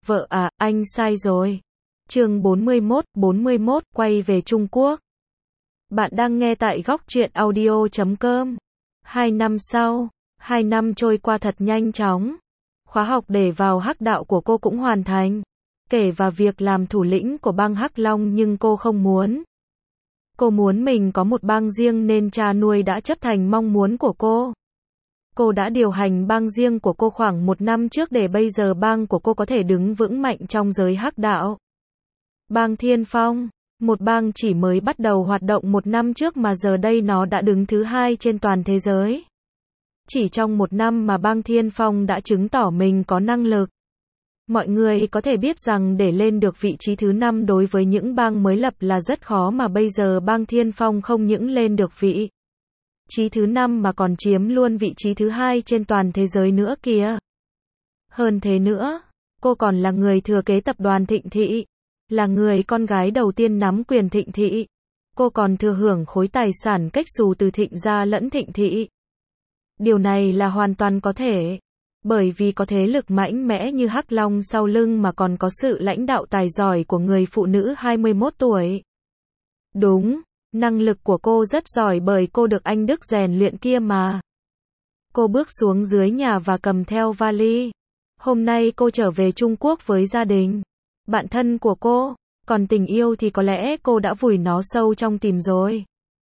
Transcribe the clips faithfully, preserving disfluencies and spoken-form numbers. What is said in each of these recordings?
Vợ à, anh sai rồi. Chương bốn mươi mốt, bốn mươi mốt, quay về Trung Quốc. Bạn đang nghe tại góc truyện audio chấm com. Hai năm sau, hai năm trôi qua thật nhanh chóng. Khóa học để vào Hắc đạo của cô cũng hoàn thành. Kể vào việc làm thủ lĩnh của bang Hắc Long nhưng cô không muốn. Cô muốn mình có một bang riêng nên cha nuôi đã chấp thành mong muốn của cô. Cô đã điều hành bang riêng của cô khoảng một năm trước để bây giờ bang của cô có thể đứng vững mạnh trong giới Hắc đạo. Bang Thiên Phong, một bang chỉ mới bắt đầu hoạt động một năm trước mà giờ đây nó đã đứng thứ hai trên toàn thế giới. Chỉ trong một năm mà bang Thiên Phong đã chứng tỏ mình có năng lực. Mọi người có thể biết rằng để lên được vị trí thứ năm đối với những bang mới lập là rất khó mà bây giờ bang Thiên Phong không những lên được vị trí thứ năm mà còn chiếm luôn vị trí thứ hai trên toàn thế giới nữa kìa. Hơn thế nữa, cô còn là người thừa kế tập đoàn Thịnh Thị, là người con gái đầu tiên nắm quyền Thịnh Thị. Cô còn thừa hưởng khối tài sản cách xù từ Thịnh gia lẫn Thịnh Thị. Điều này là hoàn toàn có thể, bởi vì có thế lực mạnh mẽ như Hắc Long sau lưng mà còn có sự lãnh đạo tài giỏi của người phụ nữ hai mươi mốt tuổi. Đúng, năng lực của cô rất giỏi bởi cô được anh Đức rèn luyện kia mà. Cô bước xuống dưới nhà và cầm theo vali. Hôm nay cô trở về Trung Quốc với gia đình, bạn thân của cô, còn tình yêu thì có lẽ cô đã vùi nó sâu trong tim rồi.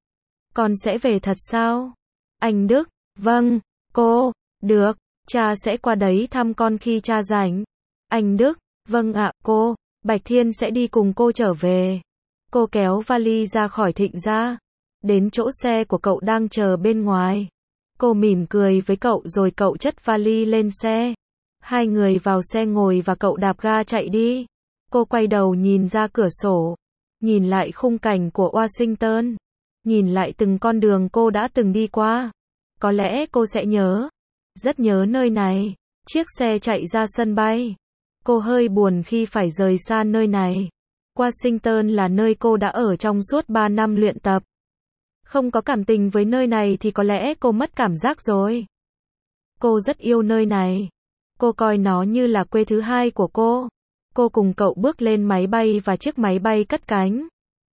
Con sẽ về thật sao? Anh Đức, vâng, cô, được, cha sẽ qua đấy thăm con khi cha rảnh. Anh Đức, vâng ạ, cô, Bạch Thiên sẽ đi cùng cô trở về. Cô kéo vali ra khỏi Thịnh gia, đến chỗ xe của cậu đang chờ bên ngoài. Cô mỉm cười với cậu rồi cậu chất vali lên xe. Hai người vào xe ngồi và cậu đạp ga chạy đi. Cô quay đầu nhìn ra cửa sổ, nhìn lại khung cảnh của Washington, nhìn lại từng con đường cô đã từng đi qua. Có lẽ cô sẽ nhớ, rất nhớ nơi này. Chiếc xe chạy ra sân bay. Cô hơi buồn khi phải rời xa nơi này. Washington là nơi cô đã ở trong suốt ba năm luyện tập. Không có cảm tình với nơi này thì có lẽ cô mất cảm giác rồi. Cô rất yêu nơi này. Cô coi nó như là quê thứ hai của cô. Cô cùng cậu bước lên máy bay và chiếc máy bay cất cánh.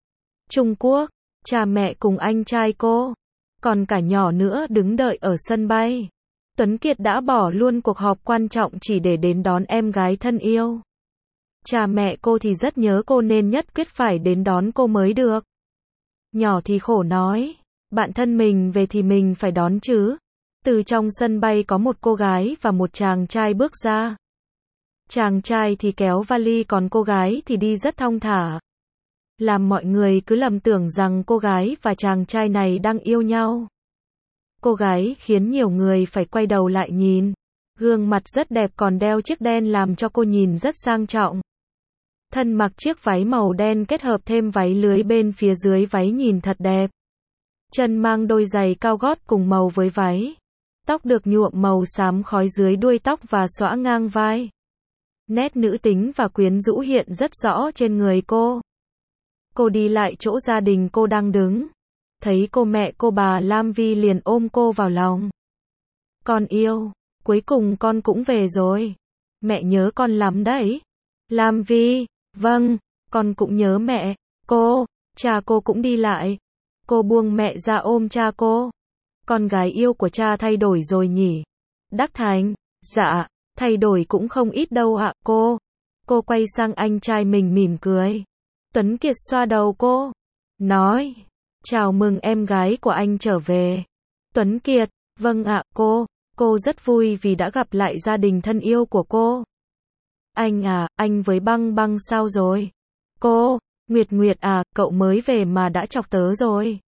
Trung Quốc, cha mẹ cùng anh trai cô, còn cả nhỏ nữa đứng đợi ở sân bay. Tuấn Kiệt đã bỏ luôn cuộc họp quan trọng chỉ để đến đón em gái thân yêu. Cha mẹ cô thì rất nhớ cô nên nhất quyết phải đến đón cô mới được. Nhỏ thì khổ nói, bạn thân mình về thì mình phải đón chứ. Từ trong sân bay có một cô gái và một chàng trai bước ra. Chàng trai thì kéo vali còn cô gái thì đi rất thong thả. Làm mọi người cứ lầm tưởng rằng cô gái và chàng trai này đang yêu nhau. Cô gái khiến nhiều người phải quay đầu lại nhìn. Gương mặt rất đẹp còn đeo chiếc đen làm cho cô nhìn rất sang trọng. Thân mặc chiếc váy màu đen kết hợp thêm váy lưới bên phía dưới váy nhìn thật đẹp. Chân mang đôi giày cao gót cùng màu với váy. Tóc được nhuộm màu xám khói dưới đuôi tóc và xõa ngang vai. Nét nữ tính và quyến rũ hiện rất rõ trên người cô. Cô đi lại chỗ gia đình cô đang đứng. Thấy cô mẹ cô bà Lam Vi liền ôm cô vào lòng. Con yêu, cuối cùng con cũng về rồi. Mẹ nhớ con lắm đấy. Lam Vi, vâng, con cũng nhớ mẹ. Cô, cha cô cũng đi lại. Cô buông mẹ ra ôm cha cô. Con gái yêu của cha thay đổi rồi nhỉ? Đắc Thành, dạ, thay đổi cũng không ít đâu ạ cô. Cô quay sang anh trai mình mỉm cười. Tuấn Kiệt xoa đầu cô, nói, chào mừng em gái của anh trở về. Tuấn Kiệt, vâng ạ cô, cô rất vui vì đã gặp lại gia đình thân yêu của cô. Anh à, anh với Băng Băng sao rồi? Cô, Nguyệt Nguyệt à, cậu mới về mà đã chọc tớ rồi.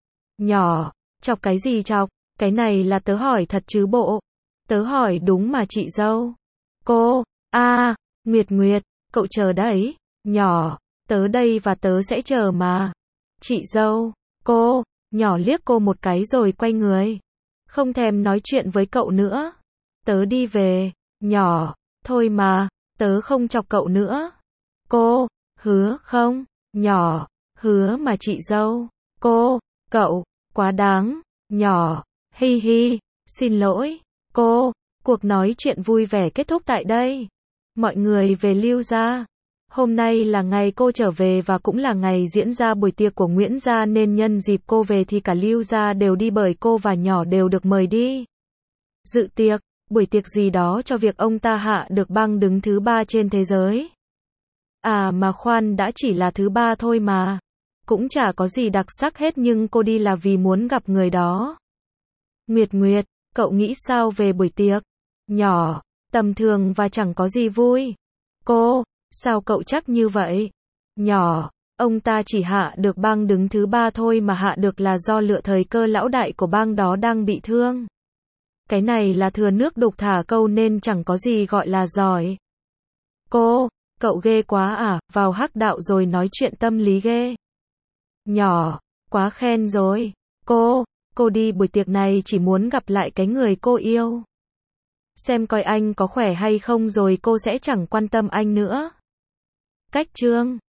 Nhỏ, chọc cái gì chọc, cái này là tớ hỏi thật chứ bộ. Tớ hỏi đúng mà chị dâu. Cô, a à, Nguyệt Nguyệt, cậu chờ đấy. Nhỏ, tớ đây và tớ sẽ chờ mà. Chị dâu, cô, nhỏ liếc cô một cái rồi quay người. Không thèm nói chuyện với cậu nữa. Tớ đi về, nhỏ, thôi mà, tớ không chọc cậu nữa. Cô, hứa không, nhỏ, hứa mà chị dâu. Cô, cậu, quá đáng, nhỏ, hi hi, xin lỗi, cô, cuộc nói chuyện vui vẻ kết thúc tại đây. Mọi người về Lưu gia. Hôm nay là ngày cô trở về và cũng là ngày diễn ra buổi tiệc của Nguyễn gia nên nhân dịp cô về thì cả Lưu gia đều đi bởi cô và nhỏ đều được mời đi. Dự tiệc, buổi tiệc gì đó cho việc ông ta hạ được băng đứng thứ ba trên thế giới. À mà khoan, đã chỉ là thứ ba thôi mà. Cũng chả có gì đặc sắc hết nhưng cô đi là vì muốn gặp người đó. Nguyệt Nguyệt, cậu nghĩ sao về buổi tiệc? Nhỏ, tầm thường và chẳng có gì vui. Cô, sao cậu chắc như vậy? Nhỏ, ông ta chỉ hạ được bang đứng thứ ba thôi mà hạ được là do lựa thời cơ lão đại của bang đó đang bị thương. Cái này là thừa nước đục thả câu nên chẳng có gì gọi là giỏi. Cô, cậu ghê quá à, vào hắc đạo rồi nói chuyện tâm lý ghê. Nhỏ, quá khen rồi. Cô, cô đi buổi tiệc này chỉ muốn gặp lại cái người cô yêu. Xem coi anh có khỏe hay không rồi cô sẽ chẳng quan tâm anh nữa. Cách chương